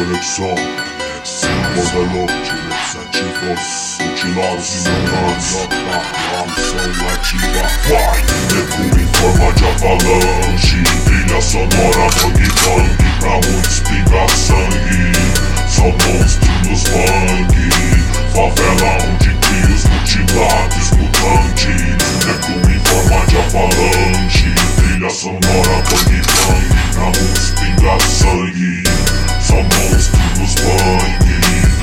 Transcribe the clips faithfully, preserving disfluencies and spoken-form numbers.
conexão, modelo ativos, mutilados e ignorantes, missão ativa. Vai! Eco em forma de avalanche, trilha sonora bang bang, pra muitos pinga sangue. São monstros nos bang, favela onde crios mutilados mutantes. Eco em forma de avalanche, trilha sonora bang bang, pra muitos pinga sangue. São monstros nos bang,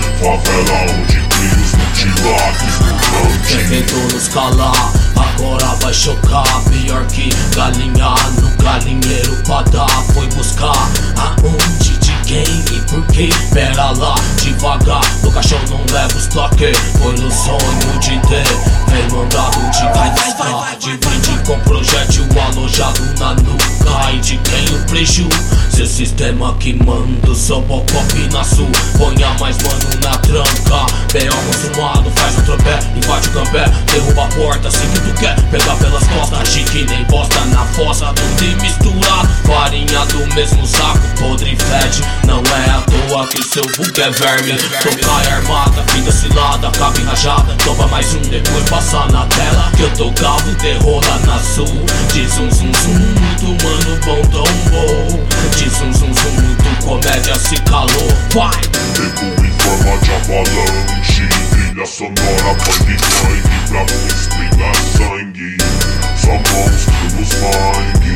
favela onde crios mutilados mutantes. Tentou nos calar, agora vai chocar. Pior que galinha no galinheiro pra dar. Foi buscar aonde, de quem e por quê? Pera lá, devagar, no caixão não leva os toques. Foi no sonho de ter, vem mandado de buscar. De brinde com projétil alojado na nuca. E de quem o preju? Seu sistema que manda, só bocop na sul. Ponha mais mano na tranca. B O consumado, faz um tropé, invade o cambé, derruba a porta assim que tu quer. Pegar pelas costas, chique nem bosta na fossa. Tudo e misturado, farinha do mesmo saco. Podre fede, não é à toa que seu vulgo é verme. Tocar é armada, vida cilada, cabe rajada. Topa mais um, depois passa na tela. Que eu tô calvo, derrola na sul. De zum zum zum, muito mano bom tombou. De zum zum zum, muito comédia se calou. Vai! Eco em forma de avalanche, trilha sonora bang bang, pra muitos pinga sangue. São monstros nos bang,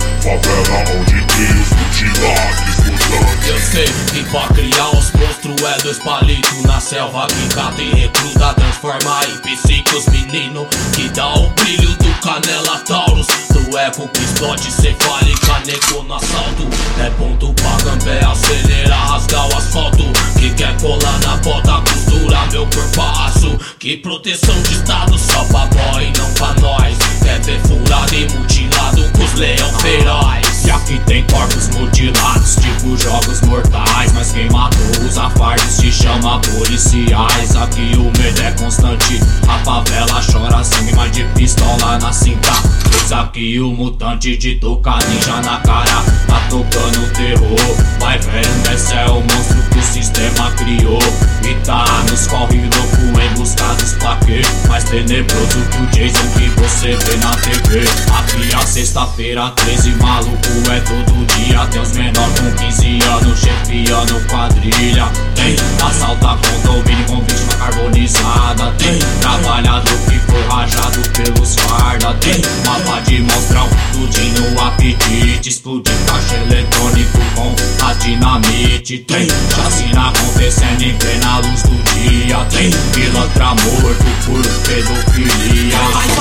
favela onde crios mutilados mutantes. Eu sei que pra criar os monstros é dois palitos na selva que cata e recruta, transforma em psicos menino que dá o brilho do canela taurus. Do eco que explode cefálica, nego no assalto. É ponto pra gambé, acelera, rasgar o asfalto. Que quer colar na bota, costura meu corpaço. Que proteção de estado só pra boy, não pra nós. Quer ver furado e mutilado com os leão feroz. E aqui tem corpos mutilados, tipo jogos mortais. Mas quem matou os afardes se chama policiais. Aqui o medo é constante, a favela chora sangue, mas de pistola na cinta. Pois aqui o mutante de tocar ninja na cara tá tocando terror. Vai vendo, esse é o monstro que o sistema criou. E tá nos corre louco em busca dos plaquês, mais tenebroso que o Jason que você vê na T V. Aqui a sexta-feira treze, maluco é todo dia. Tem os menor com quinze anos chefiando quadrilha. Tem assalta condomínio com vítima carbonizada. Tem trabalhador que foi rajado pelos farda. Tem mapa de monstrão, tudinho apetite. Explodir caixa eletrônico com a dinamite. Tem chacina acontecendo em plena luz do dia. Tem pilantra morto por pedofilia.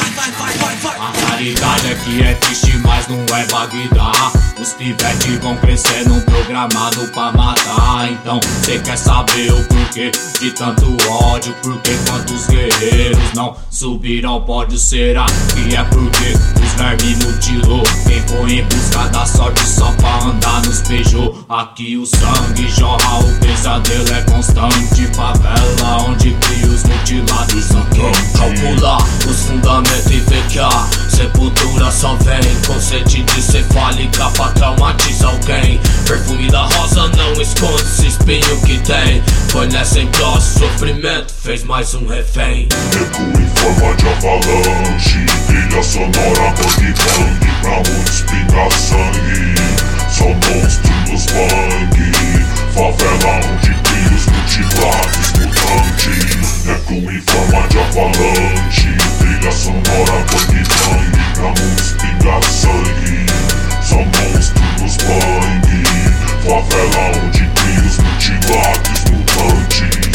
A realidade é que é triste, mas não é Bagdá. Os pivetes vão crescendo, programado pra matar. Então cê quer saber o porquê de tanto ódio? Porque quantos guerreiros não subiram ao pódio? Será que é porque os vermes mutilou? Quem foi em busca da sorte só pra andar nos Peugeot? Aqui o sangue jorra, o pesadelo é constante. Favela onde cria os mutilados aqui. Calcular os fundamentos e ver que a sepultura só vem com sede de cefálica pra traumatizar alguém. Perfume da rosa não esconde esse espinho que tem. Foi nessa engrossa, sofrimento fez mais um refém. Eco em forma de avalanche, trilha sonora bang bang, pra muitos pinga sangue. São monstros nos bang, favela onde crios mutilados mutantes. Eco em forma de avalanche, trilha sonora bang bang, pra muitos pinga sangue. São monstros nos bang, favela onde crios mutilados mutantes.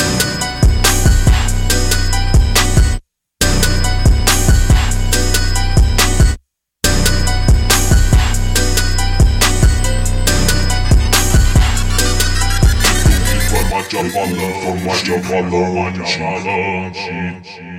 Forma de avalanche, forma de avalanche.